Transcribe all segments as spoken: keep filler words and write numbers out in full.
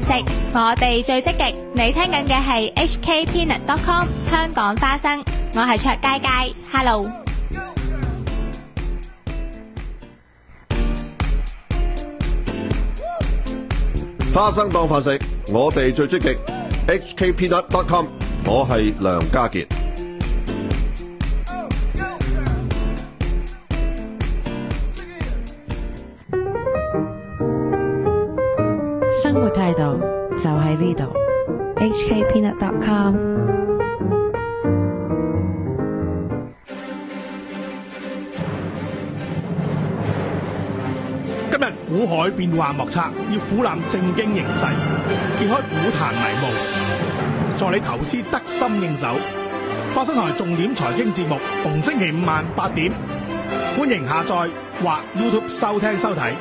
食，我哋最積極。你聽緊嘅係 H K Peanut dot com 香港花生，我係卓佳佳 ，Hello。 花生當飯食，我哋最積極。H K Peanut dot com， 我係梁家傑。 生活態度就喺呢度。H K Peanut dot com。 今日股海變幻莫測，要俯瞰正經形勢，揭開股壇迷霧，助你投資得心應手。花生台重點財經節目，逢星期五晚八點，歡迎下載或 YouTube 收聽收睇。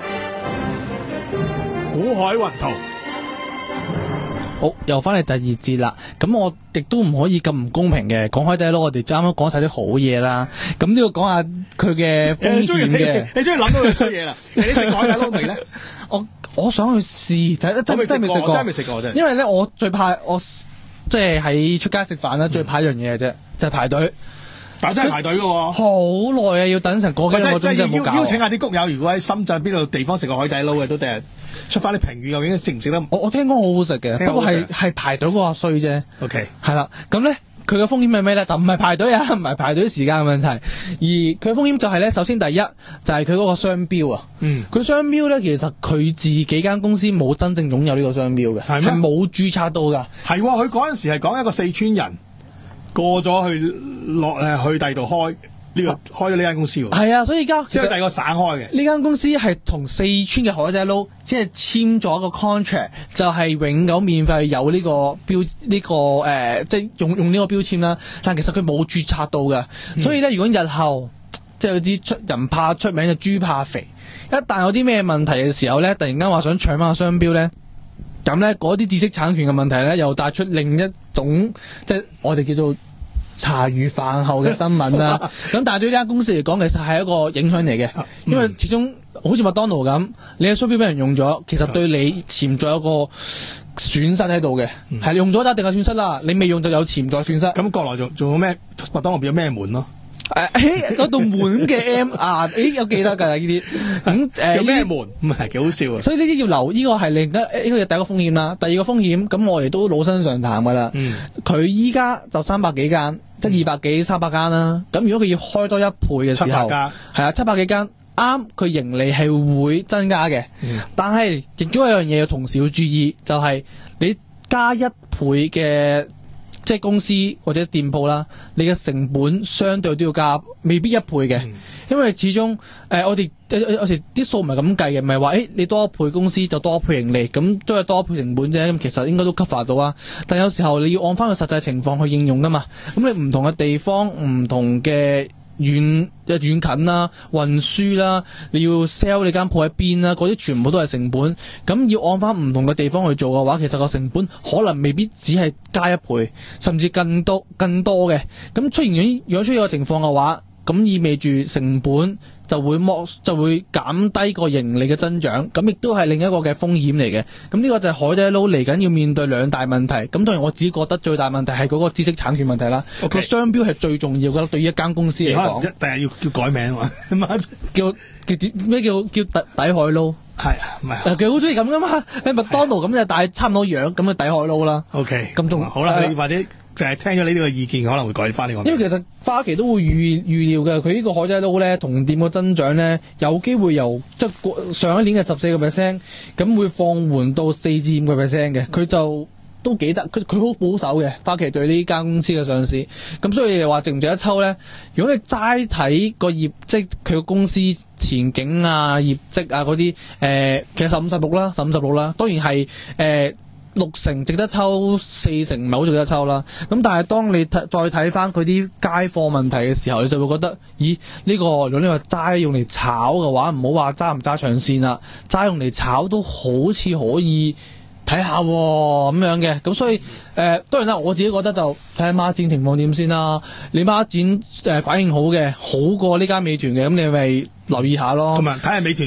股海雲圖。 好，又翻嚟第二節啦。咁我亦都唔可以咁唔公平嘅，講開低咯。我哋啱啱講晒啲好嘢啦，咁都要講下佢嘅風險嘅。 你終於諗到佢衰嘢啦？你食海底撈未咧？ 我我想去試，就係真真未食過， 真係未食過真係。 因為咧，我最怕我即係喺出街食飯啦，最怕一樣嘢嘅啫，就係排隊。 但係真係排隊嘅喎， 好耐啊，要等成個幾個鐘真係冇搞。 邀請下啲谷友，如果喺深圳邊度地方食過海底撈嘅，都第日出翻啲評語，究竟值唔值得？ 我我聽講好好食嘅，不過係係排隊嗰個衰啫。 OK， 係啦，咁咧佢嘅風險係咩咧？但唔係排隊啊，唔係排隊時間嘅問題，而佢嘅風險就係咧，首先第一就係佢嗰個商標啊。嗯，佢商標咧，其實佢自己間公司冇真正擁有呢個商標嘅，係咩？係冇註冊到㗎。 係，佢嗰陣時係講一個四川人。過咗去落誒去第二度開呢、這個、啊、開咗呢間公司喎，係啊，所以而家即係第二個省開嘅呢間公司係同四川嘅海底撈即係簽咗個 contract，就係永久免費有呢個標呢、這個誒、呃，即係用用呢個標籤啦。但其實佢冇註冊到嘅，嗯、所以咧，如果日後即係有啲出人怕出名就豬怕肥，一旦有啲咩問題嘅時候咧，突然間話想搶翻個商標咧。咁咧，嗰啲知識產權嘅問題咧，又帶出另一種，即係我哋叫做茶餘飯後嘅新聞啦。咁但係對呢間公司嚟講，其實係一個影響嚟嘅，因為始終好似麥當勞咁，你嘅商標俾人用咗，其實對你潛在一個損失喺度嘅，係、嗯、用咗就一定係損失啦。你未用就有潛在損失。咁國內仲仲有咩麥當勞變咗咩門咯？誒，誒，嗰道門嘅 M 啊，誒，有記得㗎呢啲，咁誒，有咩門？唔係幾好笑啊！所以呢啲要留，呢個係另一呢個係第一個風險啦。第二個風險，咁我哋都老生常談㗎啦。佢依家就三百幾間，即係二百幾三百間啦。咁如果佢要開多一倍嘅時候，係啊，七百幾間，啱，佢盈利係會增加嘅。嗯、但係亦都有一樣嘢要同時要注意，就係、是、你加一倍嘅。即係公司或者店鋪啦，你嘅成本相對都要加，未必一倍嘅，嗯、因為始終誒、呃、我哋有時啲數唔係咁計嘅，唔係話誒你多一倍公司就多一倍盈利，咁都係多一倍成本啫，咁其實應該都 cover 到啊。但有時候你要按翻個實際情況去應用噶嘛，咁你唔同嘅地方唔同嘅。遠誒遠近啦，運輸啦，你要 sell 你間鋪喺邊啦，嗰啲全部都係成本。咁要按翻唔同嘅地方去做嘅話，其實個成本可能未必只係加一倍，甚至更多更多嘅。咁出現咗如果出現個情況嘅話，咁意味住成本就會剝就會減低個盈利嘅增長，咁亦都係另一個嘅風險嚟嘅。咁呢個就係海底撈嚟緊要面對兩大問題。咁當然我自己覺得最大問題係嗰個知識產權問題啦。個 Okay. 商標係最重要嘅，對於一間公司嚟講。一定係要叫改名啊嘛，叫叫點咩叫叫底底海撈？係啊，唔係佢好中意咁噶嘛？你麥當勞咁就但係差唔多樣咁嘅底海撈啦。OK，咁仲好啦，你或者。就係聽咗呢啲個意見，可能會改翻呢個。因為其實花旗都會預預料嘅，佢呢個海底撈咧同店個增長咧有機會由即係上一年嘅十四個 percent，咁會放緩到四至五個 percent 嘅。佢就都幾得，佢佢好保守嘅。花旗對呢間公司嘅上市，咁所以話值唔值得抽咧？如果你齋睇個業，即係佢個公司前景啊、業績啊嗰啲，誒、呃，其實十五十六啦，十五十六啦，當然係誒。呃六成值得抽，四成唔係好值得抽啦。咁但係當你睇再睇翻佢啲街貨問題嘅時候，你就會覺得，咦？呢、這個如果你話齋用嚟炒嘅話，唔好話揸唔揸長線啦，齋用嚟炒都好似可以睇下咁、哦、樣嘅。咁所以誒、呃，當然啦，我自己覺得就睇下孖展情況點先啦。你孖展誒反應好嘅，好過呢間美團嘅，咁你咪留意下咯。同埋睇下美團。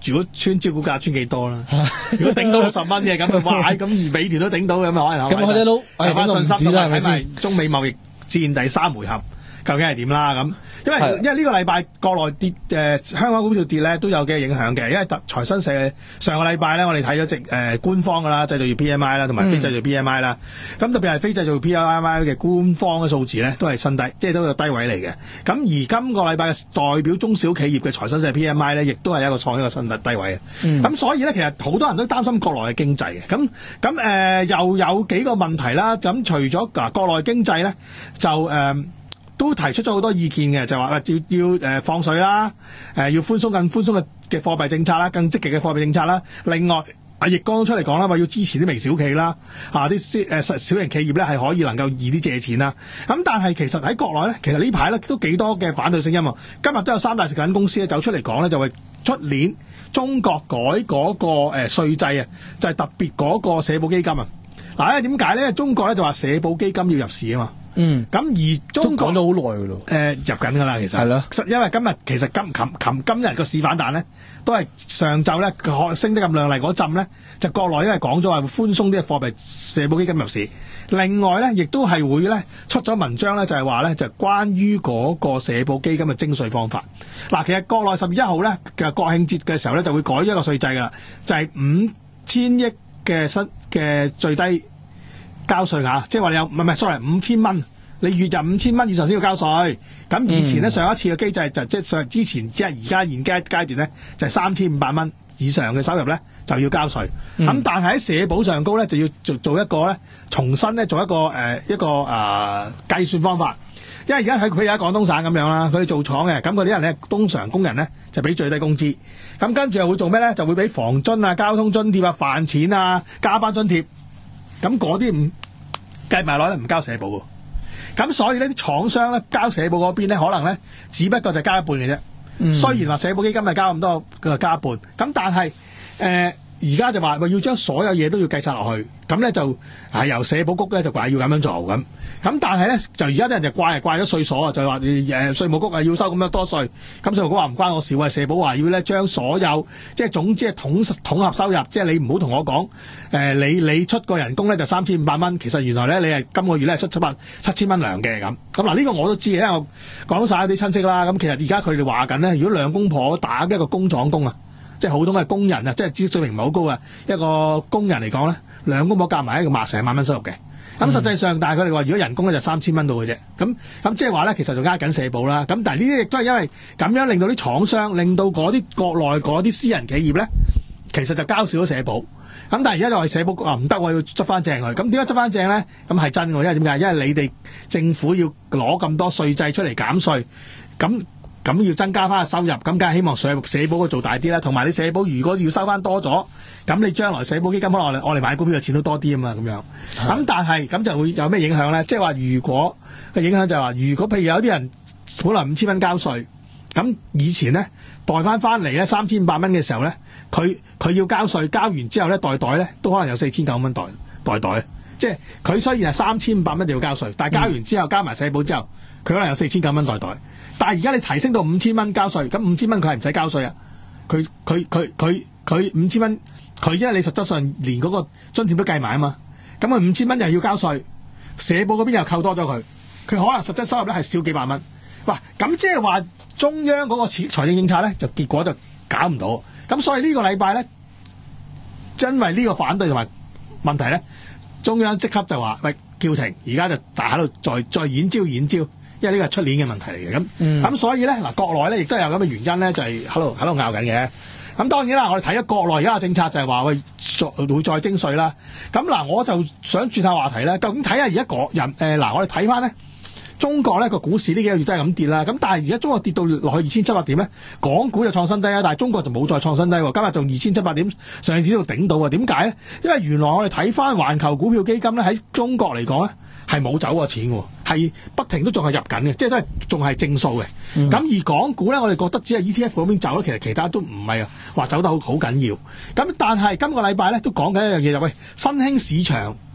如果穿招股價穿幾多啦？如果頂到六十蚊嘅咁啊，哇！咁美團都頂到咁啊，可能咁海底撈有翻信心啦， 睇埋中美貿易戰第三回合究竟係點啦咁。因為因為呢個禮拜國內跌誒、呃、香港股票跌咧都有嘅影響嘅，因為財新社上個禮拜咧我哋睇咗隻誒官方噶啦製造業 P M I 啦，同埋非製造業 P M I 啦、嗯，咁特別係非製造業 P M I 嘅官方嘅數字咧都係新低，即係都有低位嚟嘅。咁而今個禮拜嘅代表中小企業嘅財新社 P M I 咧，亦都係一個創一個新低低位嘅。咁、嗯、所以咧其實好多人都擔心國內嘅經濟嘅。咁咁誒又有幾個問題啦。咁除咗嗱國內經濟咧就誒。呃都提出咗好多意見嘅，就話要要誒、呃、放水啦，誒、呃、要寬鬆更寬鬆嘅嘅貨幣政策啦，更積極嘅貨幣政策啦。另外，阿易綱都出嚟講啦，話要支持啲微小企啦，啊啲誒小型企業咧係可以能夠易啲借錢啦。咁但係其實喺國內咧，其實呢排咧都幾多嘅反對聲音喎。今日都有三大食品公司咧走出嚟講咧，就話出年中國改嗰個誒稅制啊，就係、是、特別嗰個社保基金啊。嗱，因為點解咧？中國咧就話社保基金要入市啊嘛。嗯，咁而中國講咗好耐噶咯， 誒入緊噶啦，其實係咯，因為今日其實今琴琴今日個市反彈咧，都係上晝咧升得咁亮麗嗰陣咧，就國內因為講咗話寬鬆啲嘅貨幣社保基金入市，另外咧亦都係會咧出咗文章咧，就係話咧就關於嗰個社保基金嘅徵稅方法。嗱，其實國內十月一號咧嘅國慶節嘅時候咧就會改咗一個稅制噶啦，就係五千億嘅新嘅最低交稅額，即係話你有唔係唔係 sorry 五千蚊，你月入五千蚊以上先要交稅。咁以前咧、嗯、上一次嘅機制就即係上之前即係而家現階階段咧就係三千五百蚊以上嘅收入咧就要交稅。咁、嗯、但係喺社保上高咧就要做做一個咧重新咧做一個誒、呃、一個誒計、呃、算方法。因為而家喺佢而家廣東省咁樣啦，佢哋做廠嘅，咁嗰啲人咧通常工人咧就俾最低工資。咁跟住又會做咩咧？就會俾房津啊、交通津貼啊、飯錢啊、加班津貼。咁嗰啲唔計埋落咧，唔交社保喎。咁所以呢啲廠商咧交社保嗰邊咧，可能咧只不過就交一半嘅啫、嗯。雖然話社保基金係交咁多，佢就交一半。咁但係誒而家就話要將所有嘢都要計晒落去，咁咧就係由社保局咧就話要咁樣做咁。咁但係咧就而家啲人就怪係怪咗稅所啊，就話誒稅務局啊要收咁樣多稅。咁稅務局話唔關我事啊，社保話要咧將所有即係總之係統統合收入，即係你唔好同我講誒、呃、你你出個人工咧就三千五百蚊，其實原來咧你係今個月咧出七百七千蚊糧嘅咁。咁嗱呢個我都知嘅，因為我講晒啲親戚啦。咁其實而家佢哋話緊咧，如果兩公婆打一個工廠工啊，即係普通嘅工人啊，即係知識水平唔係好高啊，一個工人嚟講咧，兩公婆夾埋一個萬成萬蚊收入嘅。咁、嗯、實際上，但係佢哋話如果人工咧就三千蚊到嘅啫。咁咁即係話咧，其實就呃緊社保啦。咁但係呢啲亦都係因為咁樣令到啲廠商，令到嗰啲國內嗰啲私人企業咧，其實就交少咗社保。咁但係而家就話社保啊唔得，我要執翻正佢。咁點解執翻正咧？咁係真嘅，因為點解？因為你哋政府要攞咁多稅制出嚟減稅，咁。咁要增加翻個收入，咁梗係希望社社保做大啲啦。同埋你社保如果要收翻多咗，咁你將來社保基金可能我哋買股票嘅錢都多啲啊嘛，咁樣。咁但係咁就會有咩影響咧？即係話如果個影響就係話，如果譬如有啲人本來五千蚊交稅，咁以前咧代翻翻嚟咧三千五百蚊嘅時候咧，佢佢要交稅，交完之後咧代袋咧都可能有四千九蚊袋袋袋，即係佢雖然係三千五百蚊就要交稅，但係交完之後、嗯、加埋社保之後，佢可能有四千九蚊袋袋。但係而家你提升到五千蚊交稅，咁五千蚊佢係唔使交稅啊！佢佢佢佢佢五千蚊，佢因為你實質上連嗰個津貼都計埋啊嘛，咁佢五千蚊又要交稅，社保嗰邊又扣多咗佢，佢可能實質收入咧係少幾百蚊。哇！咁即係話中央嗰個財政政策咧，就結果就搞唔到。咁所以呢個禮拜咧，因為呢個反對同埋問題咧，中央即刻就話喂叫停，而家就大喺度再再演招演招。因為呢個係出年嘅問題嚟嘅，咁咁、嗯、所以咧嗱，國內咧亦都有咁嘅原因咧，就係喺度喺度拗緊嘅。咁當然啦，我哋睇咗國內而家嘅政策就係話喂，會再徵稅啦。咁嗱，我就想轉下話題咧，究竟睇下而家國人誒嗱，我哋睇翻咧中國咧個股市呢幾個月都係咁跌啦。咁但係而家中國跌到落去二千七百點咧，港股就創新低啦，但係中國就冇再創新低喎。今日仲二千七百點上市度頂到啊？點解咧？因為原來我哋睇翻環球股票基金咧喺中國嚟講咧，係冇走過錢喎，係不停都仲係入緊嘅，即係都係仲係正數嘅。咁、嗯、而港股咧，我哋覺得只係 E T F 嗰邊走，其實其他都唔係話走得好好緊要。咁但係今個禮拜咧都講緊一樣嘢就喂，新興市場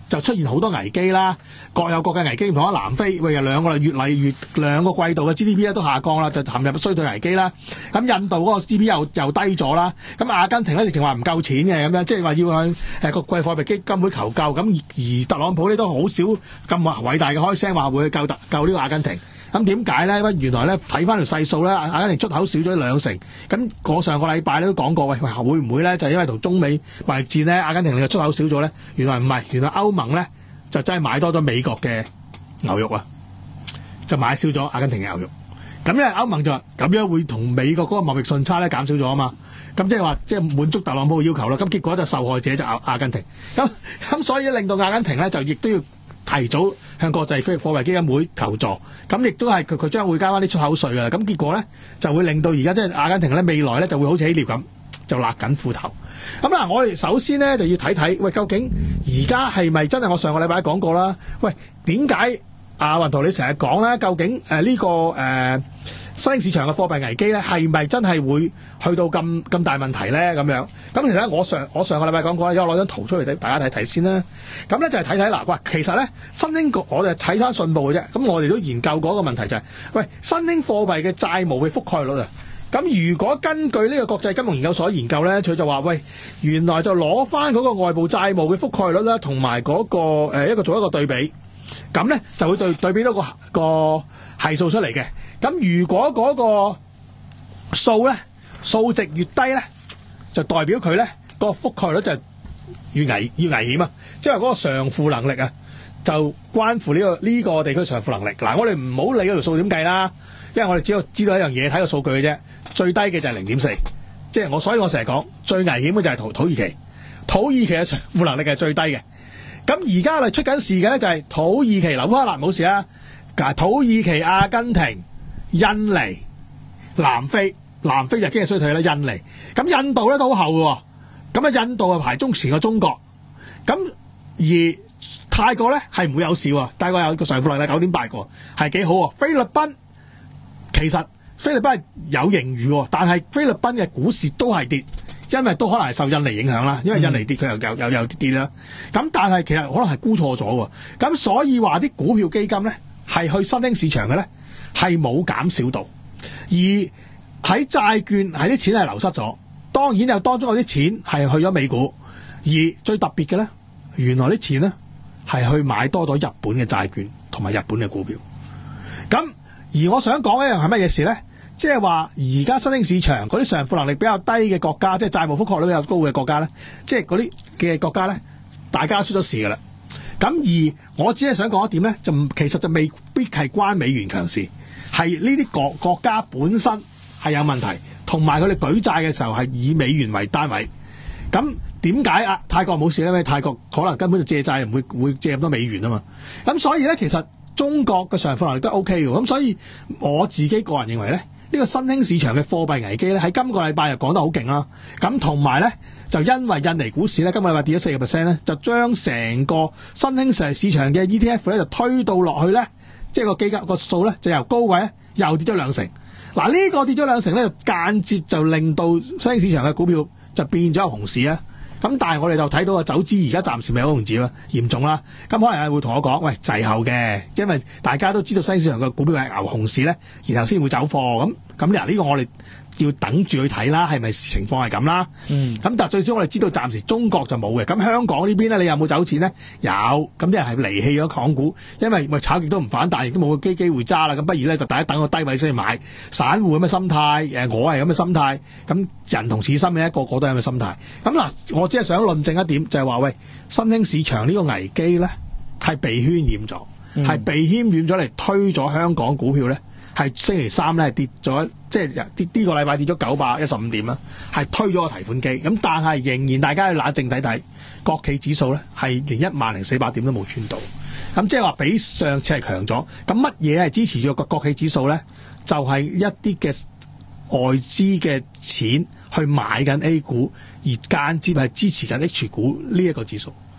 就出現好多危機啦，各有各嘅危機。唔同啊，南非喂，有兩個月嚟月兩個季度嘅 G D P 咧都下降啦，就陷入衰退危機啦。咁印度嗰個 G D P 又又低咗啦。咁阿根廷咧直情話唔夠錢嘅咁樣，即係話要向誒國際貨幣基金會求救。咁而特朗普咧都好少咁偉大嘅開聲話會去救特救呢個阿根廷。咁點解咧？原來咧睇翻條細數咧，阿根廷出口少咗兩成。咁我上個禮拜咧都講過，喂喂，會唔會咧就係因為同中美貿易戰咧，阿根廷嘅出口少咗咧？原來唔係，原來歐盟咧就真係買多咗美國嘅牛肉啊，就買少咗阿根廷嘅牛肉。咁因為歐盟就話咁樣會同美國嗰個貿易順差咧減少咗啊嘛。咁即係話即係滿足特朗普嘅要求啦。咁結果就受害者就阿阿根廷。咁咁所以令到阿根廷咧就亦都要提早向國際貨幣基金會求助，咁亦都係佢佢將會加翻啲出口稅㗎。咁結果咧就會令到而家即係阿根廷咧未來咧就會好似希臘咁就勒緊褲頭。咁嗱，我哋首先咧就要睇睇，喂，究竟而家係咪真係我上個禮拜講過啦？喂，點解阿雲圖你成日講咧？究竟誒呢、呃這個誒、呃、新興市場嘅貨幣危機咧係咪真係會去到咁咁大問題咧？咁樣咁其實我上我上個禮拜講過，有攞張圖出嚟俾大家睇睇先啦。咁咧就係睇睇嗱，喂，其實咧新興國我哋睇翻信報嘅啫。咁我哋都研究過一個問題就係、是，喂，新興貨幣嘅債務嘅覆蓋率啊。咁如果根據呢個國際金融研究所研究咧，佢就話，喂，原來就攞翻嗰個外部債務嘅覆蓋率啦，同埋嗰個誒、呃、一個做一個對比，咁咧就會對對比到個個係數出嚟嘅。咁如果嗰個數咧數值越低咧，就代表佢咧個覆蓋率就越危越危險啊！即係嗰個償付能力啊，就關乎呢、這個呢、這個地區償付能力。嗱，我哋唔好理嗰條數點計啦，因為我哋只要知道一樣嘢，睇個數據嘅啫。最低嘅就係零點四，即係我，所以我成日講最危險嘅就係土土耳其，土耳其嘅償付能力係最低嘅。咁而家我哋出緊事嘅咧就係土耳其、烏克蘭冇事啦，土耳其、阿根廷、印尼、南非，南非就經濟衰退啦，印尼，咁印度咧都好後嘅，咁啊印度係排中前過中國，咁而泰國咧係唔會有事喎，泰國有個償付能力九點八個，係幾好喎。菲律賓其實。菲律賓係有盈餘喎，但係菲律賓嘅股市都係跌，因為都可能係受印尼影響啦。因為印尼跌，佢又又又有啲跌啦。咁但係其實可能係估錯咗喎。咁所以話啲股票基金咧係去新興市場嘅咧係冇減少到，而喺債券係啲錢係流失咗。當然有當中有啲錢係去咗美股，而最特別嘅咧，原來啲錢咧係去買多咗日本嘅債券同埋日本嘅股票。咁而我想講一樣係乜嘢事咧？即係話而家新興市場嗰啲償付能力比較低嘅國家，即係債務覆蓋率比較高嘅國家咧，即係嗰啲嘅國家咧，大家都出咗事噶啦。咁而我只係想講一點咧，就其實就未必係關美元強事，係呢啲國國家本身係有問題，同埋佢哋舉債嘅時候係以美元為單位。咁點解啊？泰國冇事咧？因為泰國可能根本就借債唔會會借咁多美元啊嘛。咁所以咧，其實中國嘅償付能力都 OK 嘅。咁所以我自己個人認為咧。呢個新興市場嘅貨幣危機咧，喺今個禮拜又講得好勁啦。咁同埋咧，就因為印尼股市咧，今個禮拜跌咗四個 percent 咧，就將成個新興市場嘅 E T F 咧就推到落去咧，即係個基金個數咧就由高位咧又跌咗兩成。嗱，呢個跌咗兩成咧，間接就令到新興市場嘅股票就變咗有熊市啊。咁但係我哋就睇到個走資而家暫時未有熊市啦，嚴重啦。咁可能係會同我講，喂，滯後嘅，因為大家都知道新興市場嘅股票係牛熊市咧，然後先會走貨。咁咁嗱，呢個我哋要等住去睇啦，係咪情況係咁啦？嗯。咁但係最少我哋知道暫時中國就冇嘅。咁香港呢邊咧，你有冇走錢咧？有。咁啲人係離棄咗港股，因為喂炒極都唔反彈，亦都冇個機機會揸啦。咁不如咧就大家等個低位先去買。散戶咁嘅心態，誒我係咁嘅心態。咁人同此心嘅，個個都係咁嘅心態。咁嗱，我只係想論證一點，就係話喂，新興市場呢個危機咧係被渲染咗，係、嗯、被渲染咗嚟推咗香港股票咧。係星期三咧跌咗，即係跌呢個禮拜跌咗九百一十五點啦，係推咗個提款機。咁但係仍然大家要冷靜睇睇，國企指數咧係連一萬零四百點都冇穿到。咁即係話比上次係強咗。咁乜嘢係支持住個國企指數咧？就係、是、一啲嘅外資嘅錢去買緊 A 股，而間接係支持緊 H 股呢一個指數。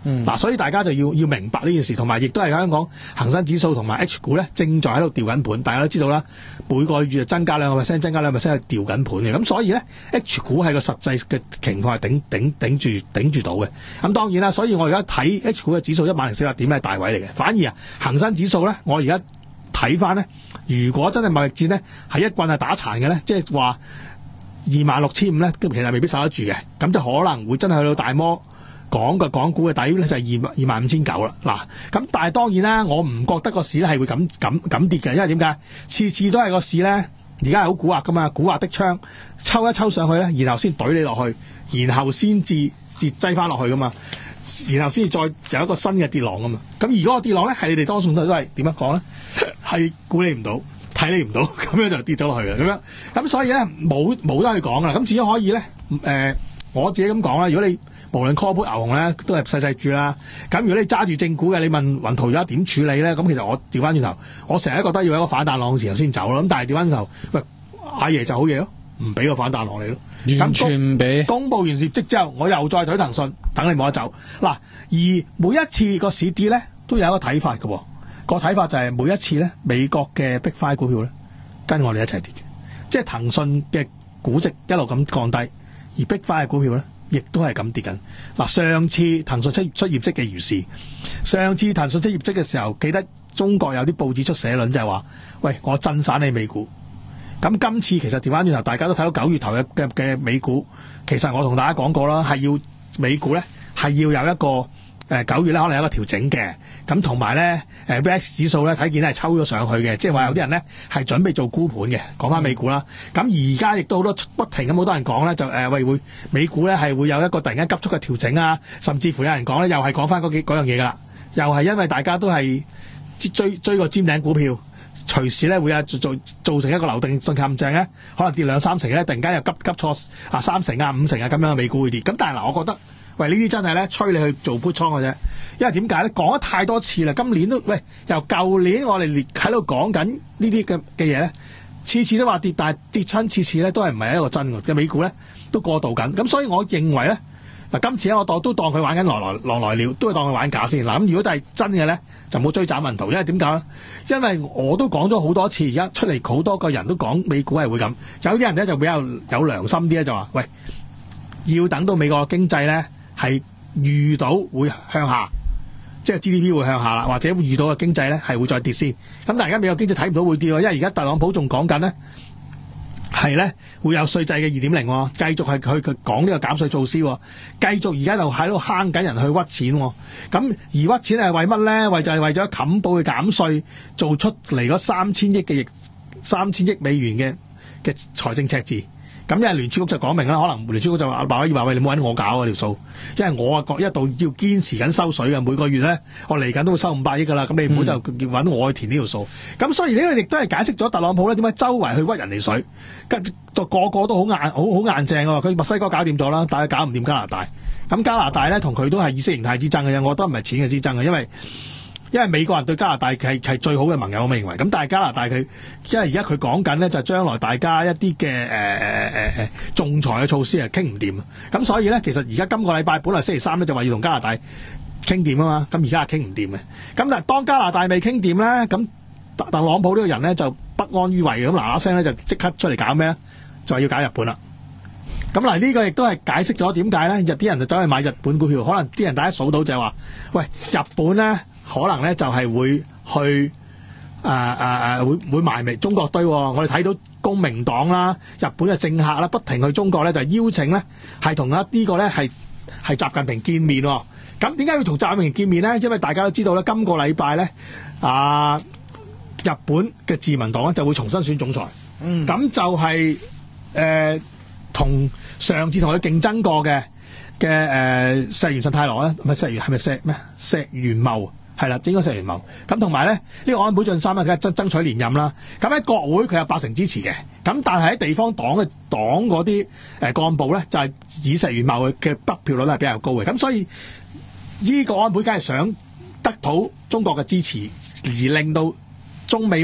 嗯，嗱、啊，所以大家就要要明白呢件事，同埋亦都係香港恒生指數同埋 H 股咧，正在喺度調緊盤。大家都知道啦，每個月增加兩個 percent， 增加兩個 percent 係調緊盤嘅。咁所以咧 ，H 股係個實際嘅情況係頂頂頂住頂住到嘅。咁當然啦，所以我而家睇 H 股嘅指數一萬零四百點係大位嚟嘅。反而啊，恒生指數咧，我而家睇翻咧，如果真係貿易戰咧係一棍係打殘嘅咧，即係話二萬六千五咧，其實未必守得住嘅。咁就可能會真係去到大摩。講嘅港股嘅底咧就係二二萬五千九啦，嗱咁但係當然啦，我唔覺得個市咧係會咁咁咁跌嘅，因為點解？次次都係個市咧，而家係好蠱惑噶嘛，蠱惑的槍抽一抽上去咧，然後先懟你落去，然後先至至擠翻落去噶嘛，然後先至再有一個新嘅跌浪噶嘛。咁而嗰個跌浪咧係你哋多數都係點樣講咧？係估你唔到，睇你唔到，咁樣就跌咗落去啦。咁樣咁所以咧冇冇得去講啦。咁只可以咧誒、呃，我自己咁講啦。如果你無論 call 盤牛熊咧，都係細細注啦。咁如果你揸住正股嘅，你問雲圖而家點處理咧？咁其實我調翻轉頭，我成日覺得要有一個反彈浪嘅時候先走咯。咁但係調翻轉頭，喂，阿爺就好嘢咯，唔俾個反彈浪你咯， 完全唔俾。 公佈完業績之後，我又再懟騰訊，等你冇得走。嗱，而每一次個市跌咧，都有一個睇法嘅。個睇法就係每一次咧，美國嘅 Big Five 股票咧，跟我哋一齊跌嘅，即係騰訊嘅估值一路咁降低，而 Big Five 嘅股票咧，亦都係咁跌緊。嗱，上次騰訊出出業績嘅如是，上次騰訊出業績嘅時候，記得中國有啲報紙出社論就係話，喂，我震散你美股。咁今次其實調翻轉頭，大家都睇到九月頭嘅嘅嘅美股，其實我同大家講過啦，係要美股咧係要有一個誒九月咧可能有一個調整嘅。咁同埋咧誒 V I X 指數咧睇見係抽咗上去嘅，即係話有啲人咧係準備做沽盤嘅。講翻美股啦，咁而家亦都好多不停咁好多人講咧，就誒喂會美股咧係會有一個突然間急速嘅調整啊，甚至乎有人講咧又係講翻嗰幾嗰樣嘢噶啦，又係因為大家都係追追個尖頂股票。隨時咧會啊做做造成一個流動性陷阱咧，可能跌兩三成咧，突然間又急急挫啊三成啊五成啊咁樣嘅美股會跌。咁但係嗱，我覺得喂呢啲真係咧催你去做 put 倉嘅啫，因為點解咧？講咗太多次啦，今年都喂由舊年我哋列喺度講緊呢啲嘅嘅嘢咧，次次都話跌，但係跌親次次咧都係唔係一個真嘅美股咧都過渡緊。咁所以我認為咧。嗱，今次咧我當都當佢玩緊狼來狼來了，都係當佢玩假先。嗱，咁如果都係真嘅咧，就冇追斬文圖，因為點解咧？因為我都講咗好多次，而家出嚟好多個人都講美股係會咁，有啲人咧就比較有良心啲咧，就話喂，要等到美國經濟咧係遇到會向下，即係 G D P 會向下啦，或者會遇到嘅經濟咧係會再跌先。咁但係而家美國經濟睇唔到會跌喎，因為而家特朗普仲講緊咧。係咧，會有稅制嘅二點零，繼續係佢佢講呢個減稅措施，繼續而家就喺度慳緊人去屈錢，咁而屈錢係為乜咧？為就係為咗冚補去減稅，做出嚟嗰三千億嘅億三千億美元嘅嘅財政赤字。咁因為聯儲局就講明啦，可能聯儲局就話話話喂，你冇揾我搞啊條數，因為我啊一度要堅持緊收水嘅，每個月咧我嚟緊都會收五百億噶啦，咁你唔好就揾我去填呢條數。咁、嗯、所以呢個亦都係解釋咗特朗普咧點解周圍去屈人哋水，跟住個個都好硬好好硬淨喎。佢墨西哥搞掂咗啦，但係搞唔掂加拿大。咁加拿大咧同佢都係意識形態之爭嘅啫，我覺得唔係錢嘅之爭嘅，因為。因為美國人對加拿大係係最好嘅盟友，我認為。咁但係加拿大佢，因為而家佢講緊咧，就係將來大家一啲嘅誒誒誒誒仲裁嘅措施係傾唔掂。咁所以咧，其實而家今個禮拜本來星期三咧就話要同加拿大傾掂啊嘛。咁而家係傾唔掂嘅。咁但係當加拿大未傾掂咧，咁特朗普呢個人咧就不安於位嘅，咁嗱嗱聲咧就即刻出嚟搞咩咧？就係要搞日本啦。咁嗱呢個亦都係解釋咗點解咧，日啲人就走去買日本股票。可能啲人大家數到就係話，喂，日本咧。可能咧就係會去誒誒誒會會埋尾中國堆、哦，我哋睇到公明黨啦、日本嘅政客啦，不停去中國咧就邀請咧係同一呢個咧係係習近平見面、哦。咁點解要同習近平見面咧？因為大家都知道咧，今個禮拜咧啊日本嘅自民黨咧就會重新選總裁。嗯，咁就係誒同上次同佢競爭過嘅嘅誒石原慎太郎咧，唔係石原係咪石咩石原茂？係啦，應該石原茂。咁同埋咧，呢、這個安倍晉三咧，爭爭取連任啦。咁喺國會佢有八成支持嘅。咁但係喺地方黨嘅黨嗰啲誒幹部咧，就係、是、以石原茂嘅得票率係比較高嘅。咁所以呢個安倍梗係想得到中國嘅支持，而令到中美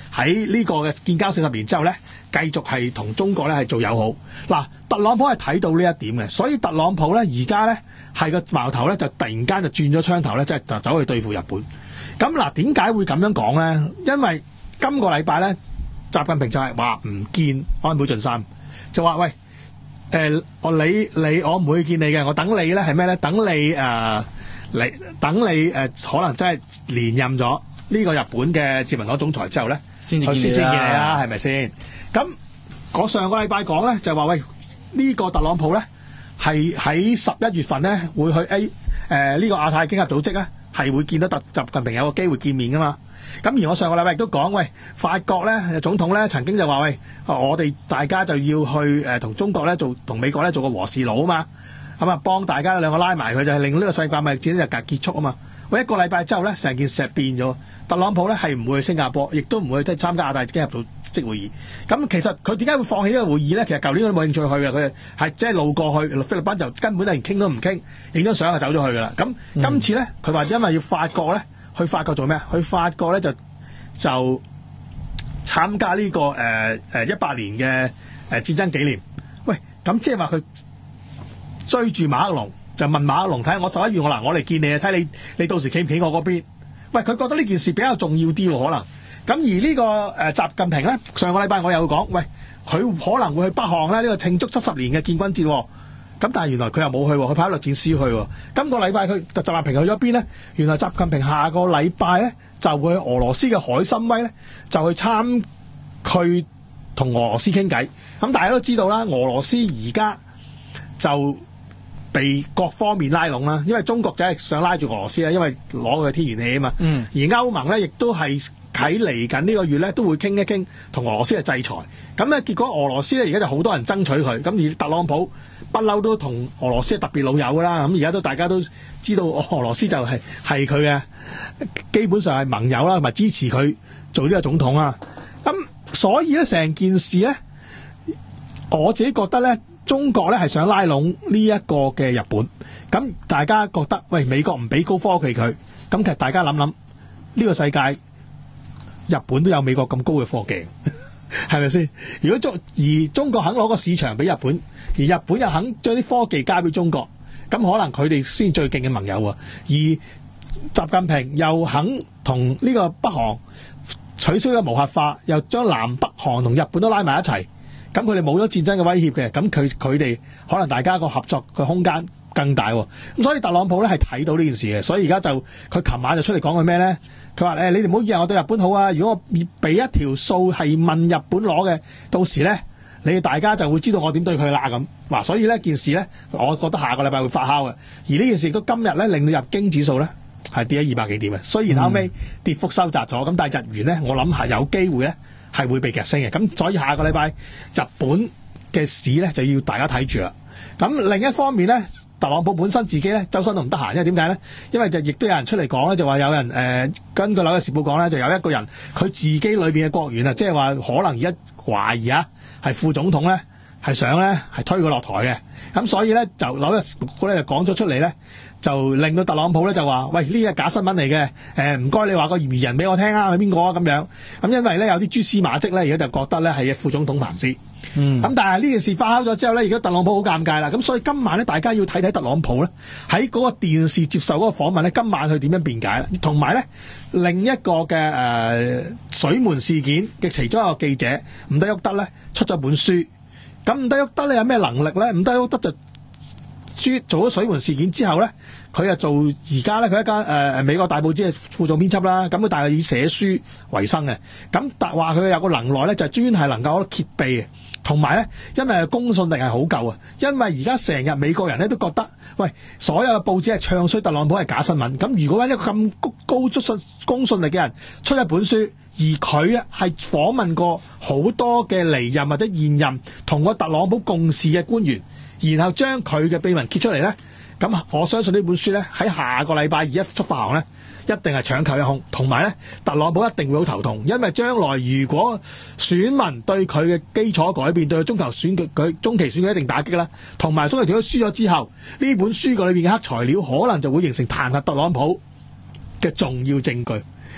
喺呢個嘅建交四十年之後咧，繼續係同中國咧係做友好。嗱，特朗普係睇到呢一點嘅，所以特朗普咧而家咧係個矛頭咧就突然間就轉咗槍頭咧，即係就走去對付日本。咁嗱，點解會咁樣講咧？因為今個禮拜咧，習近平就係話唔見安倍晉三，就話喂，誒我你你我唔會見你嘅，我等你咧係咩咧？等你誒你等你誒、呃、可能真係連任咗呢個日本嘅自民黨總裁之後咧，先先先見你啦，係咪先？咁我上個禮拜講咧就話喂，呢、這個特朗普咧係喺十一月份咧會去 A 誒、呃、呢、這個亞太經合組織咧係會見到特習近平有個機會見面噶嘛。咁而我上個禮拜亦都講，喂，法國咧總統咧曾經就話喂，我哋大家就要去誒同、呃、中國咧做同美國咧做個和事佬啊嘛，咁啊幫大家兩個拉埋佢，就係、是、令呢個世界貿易戰咧就結束啊嘛。喂，一個禮拜之後咧，成件事變咗，特朗普咧係唔會去新加坡，亦都唔會即係參加亞太經合組織會議。咁其實佢點解會放棄呢個會議咧？其實舊年佢冇興趣去嘅，佢係即係路過去菲律賓就根本連傾都唔傾，影咗相就走咗去噶啦。咁、嗯、今次咧，佢話因為要法國咧。去法國做咩？去法國咧就就參加呢、這個誒誒一百年嘅誒、呃、戰爭紀念。喂，咁即係話佢追住馬克龍，就問馬克龍睇下我十一月我嗱我嚟見你啊，睇你你到時企唔企我嗰邊？喂，佢覺得呢件事比較重要啲喎，可能。咁而呢、這個誒、呃、習近平咧，上個禮拜我有講，喂，佢可能會去北韓咧呢、這個慶祝七十年嘅建軍節喎。咁但係原來佢又冇去，佢派咗栗戰書去。今個禮拜佢習近平去咗邊咧？原來習近平下個禮拜咧就會去俄羅斯嘅海參崴咧，就去參去同俄羅斯傾偈。咁大家都知道啦，俄羅斯而家就被各方面拉攏啦，因為中國就係想拉住俄羅斯啦，因為攞佢嘅天然氣啊嘛。嗯。而歐盟咧亦都係喺嚟緊呢個月咧都會傾一傾同俄羅斯嘅制裁。咁咧結果俄羅斯咧而家就好多人爭取佢，咁而特朗普不嬲都同俄羅斯係特別老友噶啦。咁而家都大家都知道俄羅斯就係係佢嘅基本上係盟友啦，同埋支持佢做呢個總統啦。咁所以咧成件事咧，我自己覺得咧，中國咧係想拉攏呢一個嘅日本。咁大家覺得喂，美國唔俾高科技佢，咁其實大家諗諗呢個世界。日本都有美國咁高嘅科技，係咪先？如果中而中國肯攞個市場俾日本，而日本又肯將啲科技交俾中國，咁可能佢哋先最勁嘅盟友啊！而習近平又肯同呢個北韓取消呢個無核化，又將南北韓同日本都拉埋一齊，咁佢哋冇咗戰爭嘅威脅嘅，咁佢佢哋可能大家個合作嘅空間更大喎。咁所以特朗普咧係睇到呢件事嘅，所以而家就佢琴晚就出嚟講佢咩咧？佢話誒，你哋唔好以為我對日本好啊！如果我俾一條數係問日本攞嘅，到時咧你哋大家就會知道我點對佢啦咁。嗱，所以呢件事咧，我覺得下個禮拜會發酵嘅。而呢件事都今日咧令到日經指數咧係跌咗二百幾點嘅，雖然後尾跌幅收窄咗，咁、嗯、但係日元咧我諗係有機會咧係會被夾升嘅。咁所以下個禮拜日本嘅市咧就要大家睇住啦。咁另一方面咧，特朗普本身自己咧周身都唔得閒，因為點解咧？因為就亦都有人出嚟講咧，就話有人誒、呃、根據紐約時報講咧，就有一個人佢自己裏邊嘅國員啊，即係話可能而家懷疑啊係副總統咧，係想咧係推佢落台嘅。咁所以咧就紐約時報咧就講咗出嚟咧，就令到特朗普咧就話：喂，呢啲係假新聞嚟嘅，誒唔該你話個嫌疑人俾我聽啊，係邊個啊咁樣？咁因為咧有啲蛛絲馬跡咧，而家就覺得咧係副總統彭斯。嗯，咁但係呢件事發酵咗之後咧，而家特朗普好尷尬啦。咁所以今晚咧，大家要睇睇特朗普咧喺嗰個電視接受嗰個訪問咧，今晚佢點樣辯解啦？同埋咧另一個嘅誒、呃、水門事件嘅其中一個記者伍德沃德咧出咗本書。咁伍德沃德咧有咩能力咧？伍德沃德就做咗水門事件之後咧，佢就做而家咧佢一間誒、呃、美國大報紙嘅副總編輯啦。咁佢但係以寫書為生嘅。咁但話佢有個能耐咧，就專係能夠揭秘嘅。同埋咧，因為公信力係好夠啊！因為而家成日美國人咧都覺得，喂，所有嘅報紙係唱衰特朗普係假新聞。咁如果揾一個咁高高出信公信力嘅人出一本書，而佢係訪問過好多嘅離任或者現任同個特朗普共事嘅官員，然後將佢嘅秘密揭出嚟咧，咁我相信呢本書咧喺下個禮拜二一出發行咧，一定係搶購一空。同埋咧，特朗普一定會好頭痛，因為將來如果選民對佢嘅基礎改變，對佢中期選舉佢中期選舉一定打擊啦。同埋中期選舉輸咗之後，呢本書個裏邊嘅黑材料可能就會形成彈劾特朗普嘅重要證據。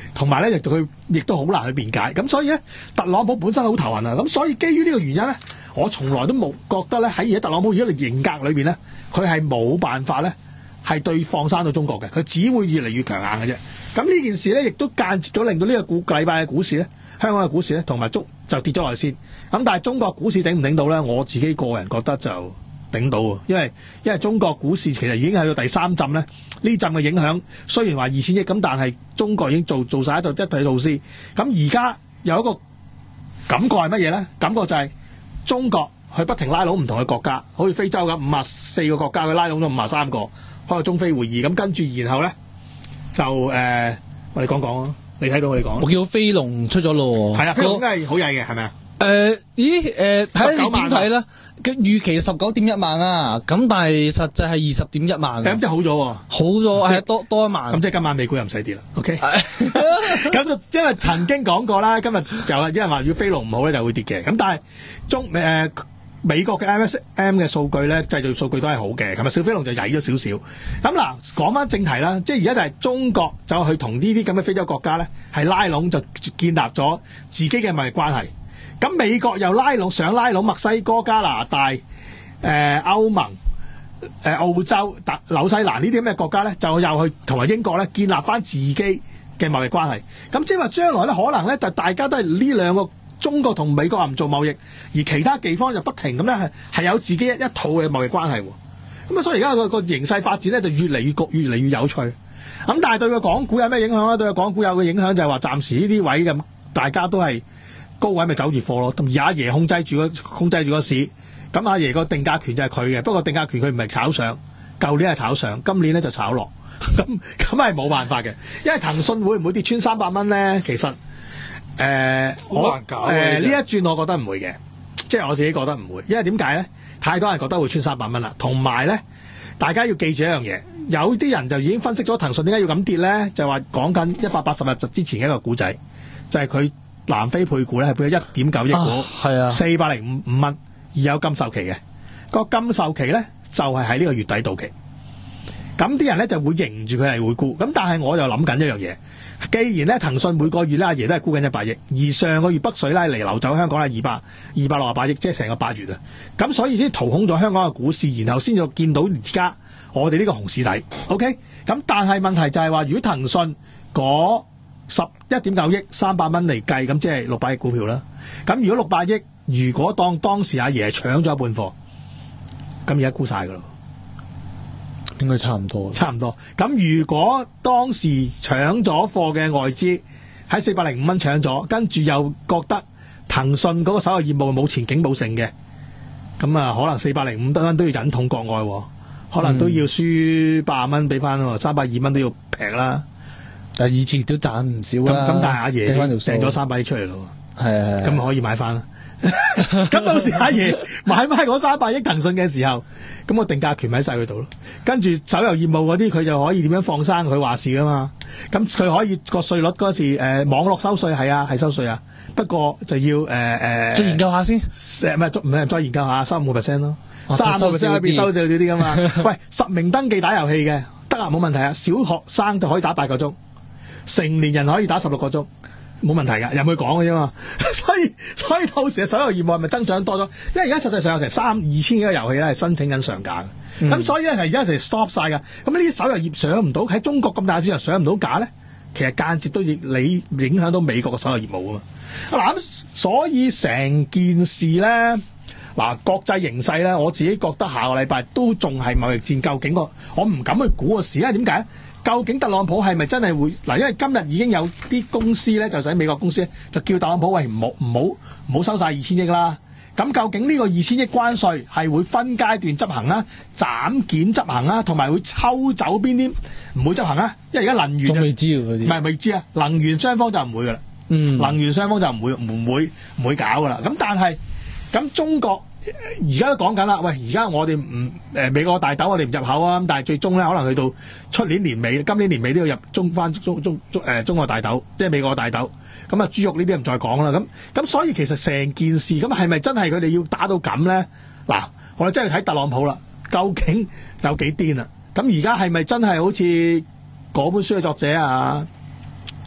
同埋咧，亦佢亦都好難去辯解。咁所以咧，特朗普本身好頭痕啊。咁所以基於呢個原因咧，我從來都冇覺得咧喺而家特朗普而家嘅型格裏邊咧，佢係冇辦法咧係對放生到中國嘅，佢只會越嚟越強硬嘅啫。咁呢件事咧，亦都間接咗令到呢個股禮拜嘅股市咧，香港嘅股市咧，同埋中就跌咗落去先。咁但係中國股市頂唔頂到咧？我自己個人覺得就頂到喎，因為因為中國股市其實已經喺到第三陣咧，呢陣嘅影響雖然話二千億咁，但係中國已經做做曬一套一套措施。咁而家有一個感覺係乜嘢咧？感覺就係中國佢不停拉攏唔同嘅國家，好似非洲咁五十四個國家，佢拉攏咗五十三個開個中非會議。咁跟住然後咧就誒、呃，我哋講講啊，你睇到我哋講。 我叫飛龍出咗咯， 係啊，飛龍真係好曳嘅，係咪啊？ 誒、呃，咦？誒，睇你點睇咧？嘅預期十九點一萬啊，咁但係實際係二十點一萬。咁即係好咗喎，好咗係多多一萬。咁即係今晚美股又唔使跌啦。OK，咁就因為曾經講過啦，今日就有人話要飛龍唔好咧，就會跌嘅。咁但係中誒、呃、美國嘅 M S M 嘅數據咧，製造數據都係好嘅。琴日小飛龍就曳咗少少。咁嗱，講翻正題啦，即係而家就係中國就去同呢啲咁嘅非洲國家咧，係拉攏就建立咗自己嘅貿易關係。咁美國又拉攏想拉攏墨西哥、加拿大、誒、呃、歐盟、誒、呃、澳洲、特紐西蘭呢啲咁嘅國家咧，就又去同埋英國咧建立翻自己嘅貿易關係。咁即係話將來咧，可能咧就大家都係呢兩個中國同美國唔做貿易，而其他地方就不停咁咧係係有自己一一套嘅貿易關係。咁啊，所以而家個個形勢發展咧就越嚟越局越嚟越有趣。咁但係對個港股有咩影響咧？對個港股有個影響就係話暫時呢啲位咁，大家都係高位咪走住貨咯，而阿爺控制住個控制住個市，咁阿爺個定價權就係佢嘅。不過定價權佢唔係炒上，舊年係炒上，今年咧就炒落，咁咁係冇辦法嘅。因為騰訊會唔會跌穿三百蚊咧？其實誒、呃，我誒呢、呃、一轉我覺得唔會嘅，即係我自己覺得唔會，因為點解咧？太多人覺得會穿三百蚊啦，同埋咧，大家要記住一樣嘢，有啲人就已經分析咗騰訊點解要咁跌咧，就話講緊一百八十日之前嘅一個故仔，就係、是、佢。南非配股咧係配咗一點九億股，係啊，四百零五五蚊，而有禁售期嘅。個禁售期咧就係喺呢個月底到期。咁啲人咧就會認住佢係會沽。咁但係我又諗緊一樣嘢，既然咧騰訊每個月咧阿爺都係沽緊一百億，而上個月北水咧嚟流走香港係二百二百六十八億，即係成個八月啊。咁所以先掏空咗香港嘅股市，然後先至見到而家我哋呢個熊市底。OK，咁但係問題就係話，如果騰訊嗰十一點九億三百蚊嚟計，咁即係六百億股票啦。咁如果六百億，如果當當時阿爺係搶咗一半貨，咁而家沽晒噶咯，應該差唔多。差唔多。咁如果當時搶咗貨嘅外資喺四百零五蚊搶咗，跟住又覺得騰訊嗰個手遊業務冇前景冇成嘅，咁啊可能四百零五蚊都要忍痛國外，可能都要輸八十蚊俾翻，三百二蚊都要平啦。但係以前都賺唔少啦，咁咁但係阿爺掟咗三百億出嚟咯，係啊，咁可以買翻啦。咁到時阿爺買翻嗰三百億騰訊嘅時候，咁我定價權咪喺晒佢度咯。跟住手遊業務嗰啲，佢就可以點樣放生佢話事噶嘛。咁佢可以個稅率嗰時誒、呃、網絡收稅係啊係收稅啊，不過就要誒誒、呃、再研究下先，誒唔係唔係再研究下三五個 percent 咯，三個 percent 入邊收少少啲噶嘛。喂，實名登記打遊戲嘅得啊，冇問題啊，小學生就可以打八個鐘。成年人可以打十六個鐘，冇問題噶，有冇講嘅啫嘛。所以所以到時嘅手遊業務係咪增長多咗？因為而家實際上有成三二千幾個遊戲咧係申請緊上架嘅，咁、嗯、所以咧係而家成 stop 晒噶。咁呢啲手遊業上唔到喺中國咁大市場上唔到架咧，其實間接都亦你影響到美國嘅手遊業務啊嘛。嗱咁，所以成件事咧，嗱國際形勢咧，我自己覺得下個禮拜都仲係貿易戰。究竟我我唔敢去估個事，因為點解？究竟特朗普係咪真係會嗱？因為今日已經有啲公司咧，就喺美國公司咧，就叫特朗普喂唔好唔好唔好收晒二千億啦。咁究竟呢個二千億關稅係會分階段執行啦、斬件執行啦，同埋會抽走邊啲唔會執行啊？因為而家能源仲未知嗰啲，唔係未知啊。能源雙方就唔會噶啦，嗯，能源雙方就唔會唔會唔會搞噶啦。咁但係咁中國。而家都講緊啦，喂！而家我哋唔誒美國大豆我哋唔入口啊，咁但係最終咧可能去到出年年尾、今年年尾都要入中翻中中中誒、呃、中國大豆，即係美國大豆。咁啊豬肉呢啲唔再講啦。咁咁所以其實成件事咁係咪真係佢哋要打到咁咧？嗱，我哋真係睇特朗普啦，究竟有幾癲啊？咁而家係咪真係好似嗰本書嘅作者啊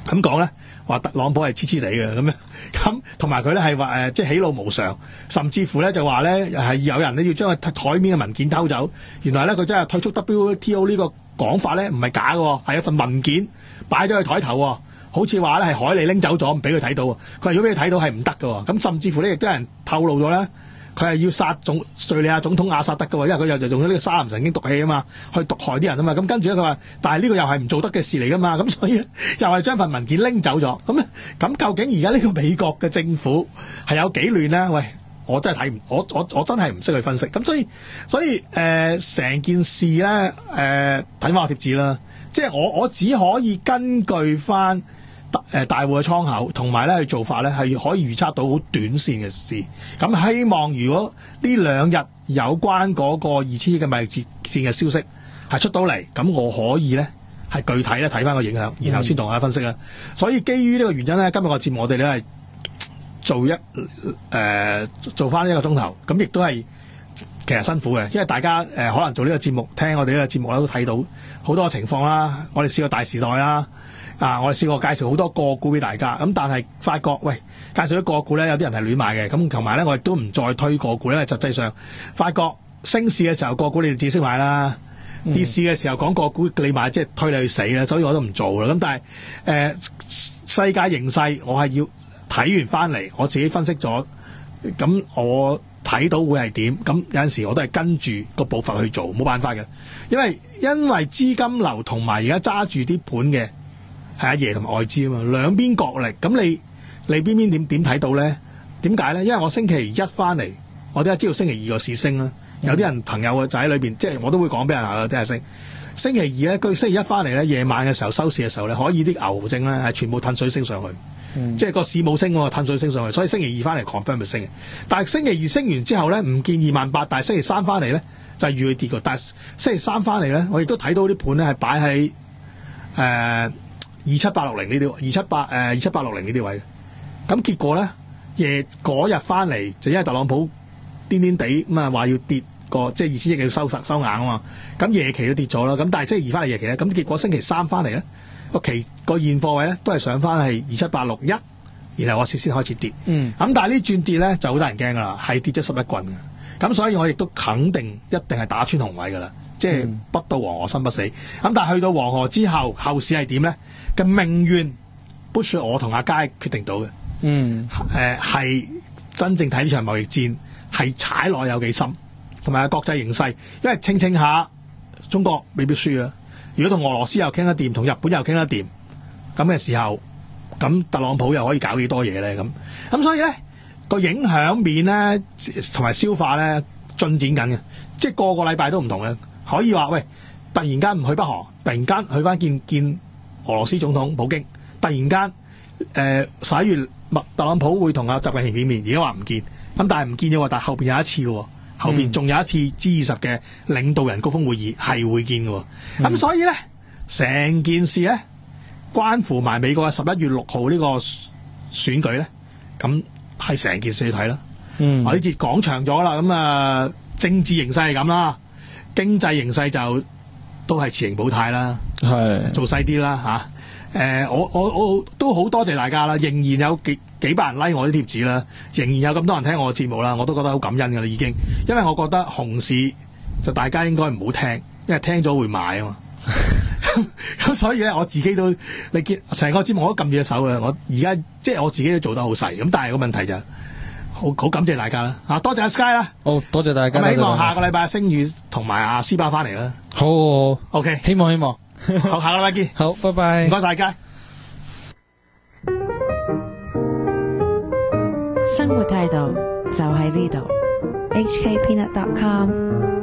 咁講咧，話特朗普係黐黐地嘅咁樣，咁同埋佢咧係話誒，即係喜怒無常，甚至乎咧就話咧係有人咧要將佢台面嘅文件偷走。原來咧佢真係退出 W T O 呢個講法咧唔係假嘅，係一份文件擺咗喺台頭，好似話咧係海利拎走咗，唔俾佢睇到。佢話如果俾佢睇到係唔得嘅，咁甚至乎咧亦都有人透露咗咧。佢係要殺總敍利亞總統阿薩德嘅喎，因為佢又就用咗呢個沙林神經毒氣啊嘛，去毒害啲人啊嘛。咁跟住咧佢話，但係呢個又係唔做得嘅事嚟噶嘛。咁所以呢又係將份文件拎走咗。咁咁究竟而家呢個美國嘅政府係有幾亂咧？喂，我真係睇唔，我我我真係唔識去分析。咁所以所以誒成、呃、件事咧誒睇翻我貼紙啦，即係我我只可以根據翻。誒大戶嘅倉口同埋咧，佢做法咧係可以預測到好短線嘅事。咁希望如果呢兩日有關嗰個二千億嘅貿易戰嘅消息係出到嚟，咁我可以咧係具體咧睇翻個影響，然後先同大家分析啦。嗯、所以基於呢個原因咧，今日個節目我哋咧係做一誒、呃、做翻一個鐘頭，咁亦都係其實辛苦嘅，因為大家誒、呃、可能做呢個節目，聽我哋呢個節目都睇到好多情況啦。我哋試過大時代啦。啊！我哋試過介紹好多個股俾大家，咁但係發覺，喂，介紹啲個股咧，有啲人係亂買嘅，咁同埋咧，我亦都唔再推個股咧。因為實際上，發覺升市嘅時候個股你哋自己識買啦，嗯、跌市嘅時候講個股你買，即係推你去死啦，所以我都唔做啦。咁但係誒、呃、世界形勢，我係要睇完翻嚟，我自己分析咗，咁我睇到會係點？咁有陣時我都係跟住個步伐去做，冇辦法嘅，因為因為資金流同埋而家揸住啲盤嘅。係阿爺同埋外資啊嘛，兩邊角力，咁你你邊邊點點睇到咧？點解咧？因為我星期一翻嚟，我都係知道星期二個市升啦。嗯、有啲人朋友就喺裏邊，即係我都會講俾人聽聽日升。星期二咧，佢星期一翻嚟咧，夜晚嘅時候收市嘅時候咧，可以啲牛證咧係全部褪水升上去，嗯、即係個市冇升喎，褪水升上去，所以星期二翻嚟 confirm 咪升嘅。但係星期二升完之後咧，唔見二萬八，但係星期三翻嚟咧就係預佢跌嘅。但係星期三翻嚟咧，我亦都睇到啲盤咧係擺喺誒。呃二七八六零呢啲，二七八誒二七八六零呢啲位，咁結果咧夜嗰日翻嚟就因為特朗普癲癲地咁啊話要跌個即係二千億要收實收硬啊嘛，咁夜期都跌咗啦，咁但係星期二翻嚟夜期咧，咁結果星期三翻嚟咧個期個現貨位咧都係上翻係二七八六一，然後我先先開始跌，嗯，咁但係呢轉跌咧就好得人驚噶啦，係跌咗十一棍嘅，咁所以我亦都肯定一定係打穿紅位噶啦。即係不到黃河心不死，咁但係去到黃河之後，後市係點咧？嘅命運，不是我同阿佳決定到嘅。嗯，誒係、呃、真正睇呢場貿易戰係踩落有幾深，同埋國際形勢，因為清清下中國未必輸啊。如果同俄羅斯又傾得掂，同日本又傾得掂，咁嘅時候，咁特朗普又可以搞幾多嘢咧？咁咁所以咧個影響面咧同埋消化咧進展緊嘅，即係個個禮拜都唔同嘅。可以話喂，突然間唔去北韓，突然間去翻見見俄羅斯總統普京，突然間誒十一月特朗普會同阿習近平見面，而家話唔見，咁但係唔見嘅話，但係後邊有一次嘅，後邊仲有一次 G 二十嘅領導人高峰會議係會見嘅，咁、嗯、所以咧成件事咧關乎埋美國嘅十一月六號呢個選舉咧，咁係成件事去睇啦。嗯，我呢節講長咗啦，咁啊政治形勢係咁啦。經濟形勢就都係持盈保泰啦，係做細啲啦吓。誒、呃，我我我都好多謝大家啦，仍然有幾幾百人 like 我啲貼紙啦，仍然有咁多人聽我嘅節目啦，我都覺得好感恩噶啦已經。因為我覺得熊市就大家應該唔好聽，因為聽咗會買啊嘛。咁所以咧，我自己都你見成個節目我都撳住隻手嘅，我而家即係我自己都做得好細。咁但係個問題就係。好好感謝大家啦，啊多謝阿 Sky 啦，好多謝大家。咁希望下個禮拜星宇同埋阿斯巴翻嚟啦。好，好，好 ，OK，希望希望，好下個禮拜見。好，拜拜，唔該晒街。 生活態度就喺呢度，H K Peanut dot com。